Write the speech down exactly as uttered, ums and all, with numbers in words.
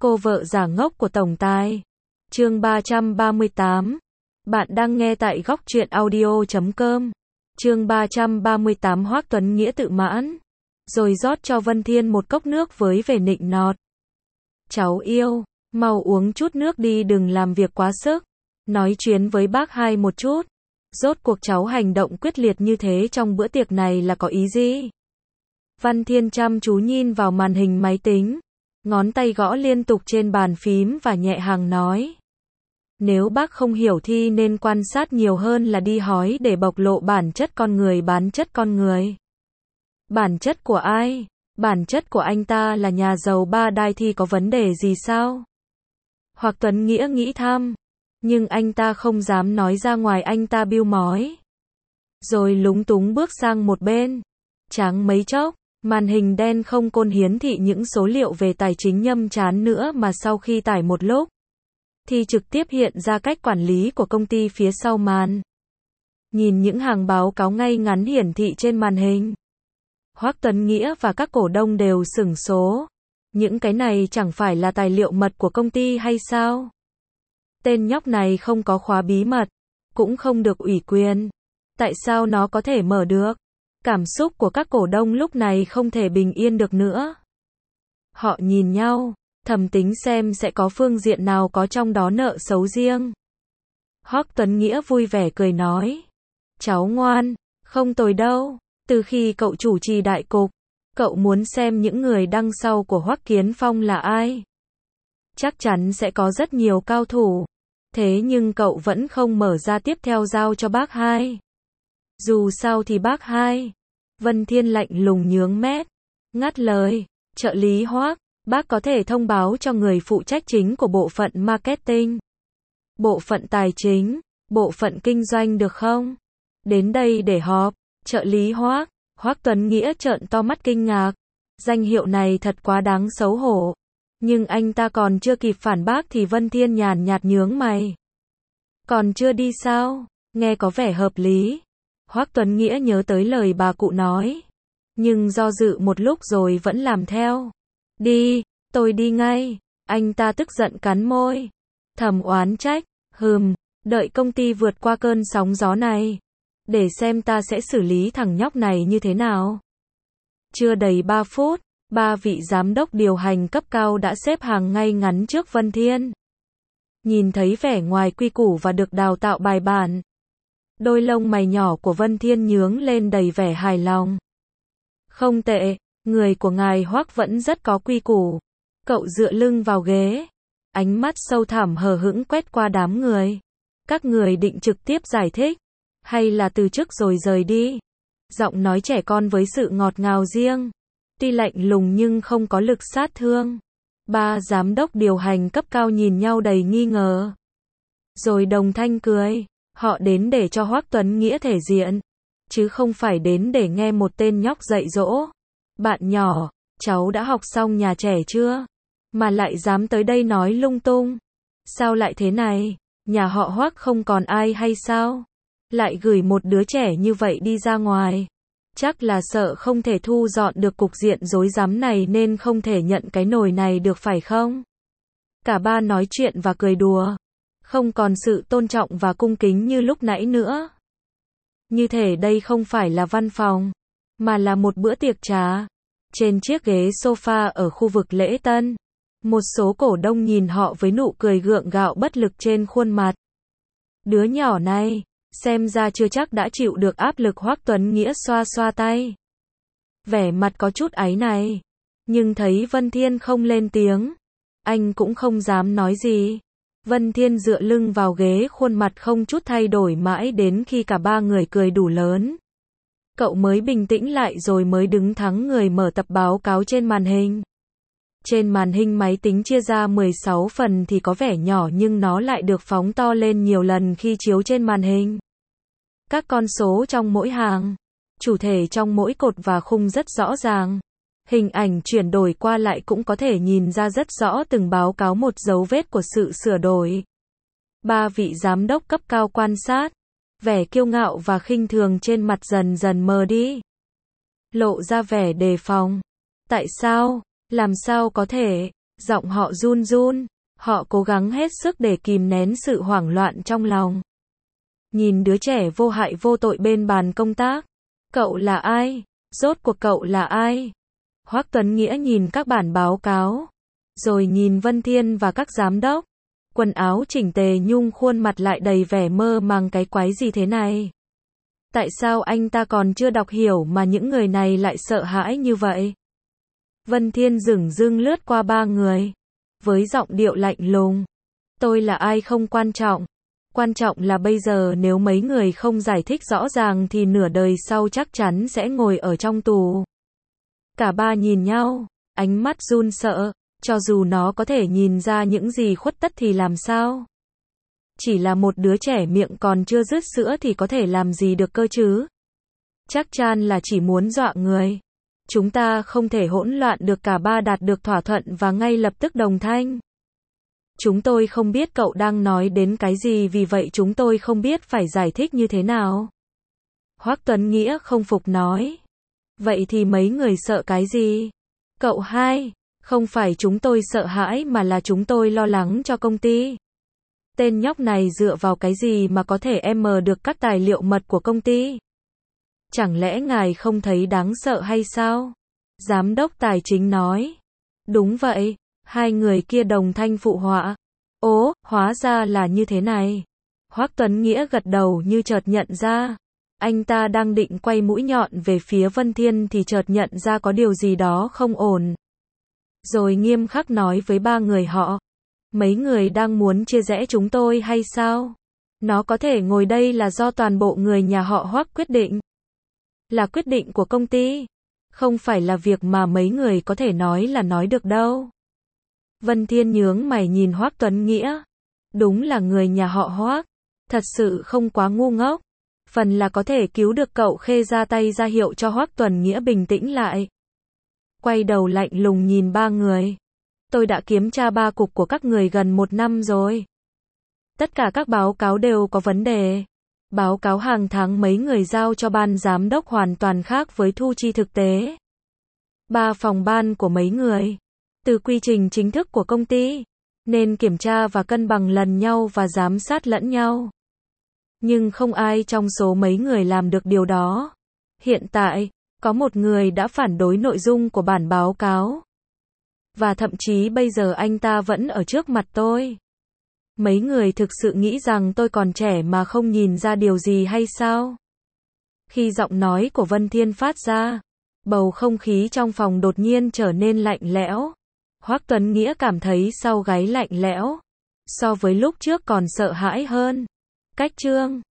Cô vợ giả ngốc của tổng tài. Chương ba trăm ba mươi tám. Bạn đang nghe tại góc truyện audio chấm com. Chương ba trăm ba mươi tám. Hoắc Tuấn Nghĩa tự mãn, rồi rót cho Vân Thiên một cốc nước với vẻ nịnh nọt. Cháu yêu, mau uống chút nước đi, đừng làm việc quá sức. Nói chuyến với bác hai một chút. Rốt cuộc cháu hành động quyết liệt như thế trong bữa tiệc này là có ý gì? Văn Thiên chăm chú nhìn vào màn hình máy tính, ngón tay gõ liên tục trên bàn phím và nhẹ hàng nói. Nếu bác không hiểu thì nên quan sát nhiều hơn là đi hỏi để bộc lộ bản chất con người. Bản chất con người? Bản chất của ai? Bản chất của anh ta là nhà giàu ba đai thì có vấn đề gì sao? Hoắc Tuấn Nghĩa nghĩ thầm, nhưng anh ta không dám nói ra ngoài, anh ta bĩu môi, rồi lúng túng bước sang một bên. Chẳng mấy chốc, màn hình đen không còn hiển thị những số liệu về tài chính nhâm chán nữa, mà sau khi tải một lúc, thì trực tiếp hiện ra cách quản lý của công ty phía sau màn. Nhìn những hàng báo cáo ngay ngắn hiển thị trên màn hình, Hoắc Tuấn Nghĩa và các cổ đông đều sửng số. Những cái này chẳng phải là tài liệu mật của công ty hay sao? Tên nhóc này không có khóa bí mật, cũng không được ủy quyền. Tại sao nó có thể mở được? Cảm xúc của các cổ đông lúc này không thể bình yên được nữa. Họ nhìn nhau, thầm tính xem sẽ có phương diện nào có trong đó nợ xấu riêng. Hoắc Tuấn Nghĩa vui vẻ cười nói. Cháu ngoan, không tồi đâu. Từ khi cậu chủ trì đại cục, cậu muốn xem những người đằng sau của Hoắc Kiến Phong là ai. Chắc chắn sẽ có rất nhiều cao thủ. Thế nhưng cậu vẫn không mở ra, tiếp theo giao cho bác hai. Dù sao thì bác hai. Vân Thiên lạnh lùng nhướng mét, ngắt lời. Trợ lý Hoắc, bác có thể thông báo cho người phụ trách chính của bộ phận marketing, bộ phận tài chính, bộ phận kinh doanh được không? Đến đây để họp. Trợ lý Hoắc. Hoắc Tuấn Nghĩa trợn to mắt kinh ngạc. Danh hiệu này thật quá đáng xấu hổ. Nhưng anh ta còn chưa kịp phản bác thì Vân Thiên nhàn nhạt nhướng mày. Còn chưa đi sao? Nghe có vẻ hợp lý. Hoắc Tuấn Nghĩa nhớ tới lời bà cụ nói, nhưng do dự một lúc rồi vẫn làm theo. Đi, tôi đi ngay. Anh ta tức giận cắn môi, thầm oán trách. Hừm, đợi công ty vượt qua cơn sóng gió này, để xem ta sẽ xử lý thằng nhóc này như thế nào. Chưa đầy ba phút, ba vị giám đốc điều hành cấp cao đã xếp hàng ngay ngắn trước Vân Thiên. Nhìn thấy vẻ ngoài quy củ và được đào tạo bài bản, đôi lông mày nhỏ của Vân Thiên nhướng lên đầy vẻ hài lòng. Không tệ, người của ngài Hoắc vẫn rất có quy củ. Cậu dựa lưng vào ghế, ánh mắt sâu thẳm hờ hững quét qua đám người. Các người định trực tiếp giải thích, hay là từ chức rồi rời đi? Giọng nói trẻ con với sự ngọt ngào riêng, tuy lạnh lùng nhưng không có lực sát thương. Ba giám đốc điều hành cấp cao nhìn nhau đầy nghi ngờ, rồi đồng thanh cười. Họ đến để cho Hoắc Tuấn Nghĩa thể diện, chứ không phải đến để nghe một tên nhóc dạy dỗ. Bạn nhỏ, cháu đã học xong nhà trẻ chưa? Mà lại dám tới đây nói lung tung. Sao lại thế này? Nhà họ Hoắc không còn ai hay sao? Lại gửi một đứa trẻ như vậy đi ra ngoài. Chắc là sợ không thể thu dọn được cục diện rối rắm này nên không thể nhận cái nồi này được phải không? Cả ba nói chuyện và cười đùa, không còn sự tôn trọng và cung kính như lúc nãy nữa. Như thể đây không phải là văn phòng, mà là một bữa tiệc trà. Trên chiếc ghế sofa ở khu vực lễ tân, một số cổ đông nhìn họ với nụ cười gượng gạo bất lực trên khuôn mặt. Đứa nhỏ này, xem ra chưa chắc đã chịu được áp lực. Hoắc Tuấn Nghĩa xoa xoa tay, vẻ mặt có chút áy náy, nhưng thấy Vân Thiên không lên tiếng, anh cũng không dám nói gì. Vân Thiên dựa lưng vào ghế, khuôn mặt không chút thay đổi mãi đến khi cả ba người cười đủ lớn. Cậu mới bình tĩnh lại rồi mới đứng thẳng người mở tập báo cáo trên màn hình. Trên màn hình máy tính chia ra mười sáu phần thì có vẻ nhỏ nhưng nó lại được phóng to lên nhiều lần khi chiếu trên màn hình. Các con số trong mỗi hàng, chủ thể trong mỗi cột và khung rất rõ ràng. Hình ảnh chuyển đổi qua lại cũng có thể nhìn ra rất rõ từng báo cáo một dấu vết của sự sửa đổi. Ba vị giám đốc cấp cao quan sát, vẻ kiêu ngạo và khinh thường trên mặt dần dần mờ đi, lộ ra vẻ đề phòng. Tại sao? Làm sao có thể? Giọng họ run run, họ cố gắng hết sức để kìm nén sự hoảng loạn trong lòng. Nhìn đứa trẻ vô hại vô tội bên bàn công tác. Cậu là ai? Rốt cuộc cậu là ai? Hoắc Tuấn Nghĩa nhìn các bản báo cáo, rồi nhìn Vân Thiên và các giám đốc. Quần áo chỉnh tề nhưng khuôn mặt lại đầy vẻ mơ màng, cái quái gì thế này? Tại sao anh ta còn chưa đọc hiểu mà những người này lại sợ hãi như vậy? Vân Thiên dửng dưng lướt qua ba người, với giọng điệu lạnh lùng. Tôi là ai không quan trọng. Quan trọng là bây giờ nếu mấy người không giải thích rõ ràng thì nửa đời sau chắc chắn sẽ ngồi ở trong tù. Cả ba nhìn nhau, ánh mắt run sợ, cho dù nó có thể nhìn ra những gì khuất tất thì làm sao? Chỉ là một đứa trẻ miệng còn chưa dứt sữa thì có thể làm gì được cơ chứ? Chắc chắn là chỉ muốn dọa người. Chúng ta không thể hỗn loạn được, cả ba đạt được thỏa thuận và ngay lập tức đồng thanh. Chúng tôi không biết cậu đang nói đến cái gì, vì vậy chúng tôi không biết phải giải thích như thế nào. Hoắc Tuấn Nghĩa không phục nói. Vậy thì mấy người sợ cái gì? Cậu hai, không phải chúng tôi sợ hãi mà là chúng tôi lo lắng cho công ty. Tên nhóc này dựa vào cái gì mà có thể em được các tài liệu mật của công ty? Chẳng lẽ ngài không thấy đáng sợ hay sao? Giám đốc tài chính nói. Đúng vậy, hai người kia đồng thanh phụ họa. Ố, hóa ra là như thế này. Hoắc Tuấn Nghĩa gật đầu như chợt nhận ra. Anh ta đang định quay mũi nhọn về phía Vân Thiên thì chợt nhận ra có điều gì đó không ổn. Rồi nghiêm khắc nói với ba người họ. Mấy người đang muốn chia rẽ chúng tôi hay sao? Nó có thể ngồi đây là do toàn bộ người nhà họ Hoắc quyết định. Là quyết định của công ty. Không phải là việc mà mấy người có thể nói là nói được đâu. Vân Thiên nhướng mày nhìn Hoắc Tuấn Nghĩa. Đúng là người nhà họ Hoắc. Thật sự không quá ngu ngốc. Phần là có thể cứu được cậu Khê ra tay ra hiệu cho Hoắc Tuấn Nghĩa bình tĩnh lại. Quay đầu lạnh lùng nhìn ba người. Tôi đã kiểm tra ba cục của các người gần một năm rồi. Tất cả các báo cáo đều có vấn đề. Báo cáo hàng tháng mấy người giao cho ban giám đốc hoàn toàn khác với thu chi thực tế. Ba phòng ban của mấy người. Từ quy trình chính thức của công ty. Nên kiểm tra và cân bằng lần nhau và giám sát lẫn nhau. Nhưng không ai trong số mấy người làm được điều đó. Hiện tại, có một người đã phản đối nội dung của bản báo cáo. Và thậm chí bây giờ anh ta vẫn ở trước mặt tôi. Mấy người thực sự nghĩ rằng tôi còn trẻ mà không nhìn ra điều gì hay sao? Khi giọng nói của Vân Thiên phát ra, bầu không khí trong phòng đột nhiên trở nên lạnh lẽo. Hoắc Tuấn Nghĩa cảm thấy sau gáy lạnh lẽo. So với lúc trước còn sợ hãi hơn. Cách chương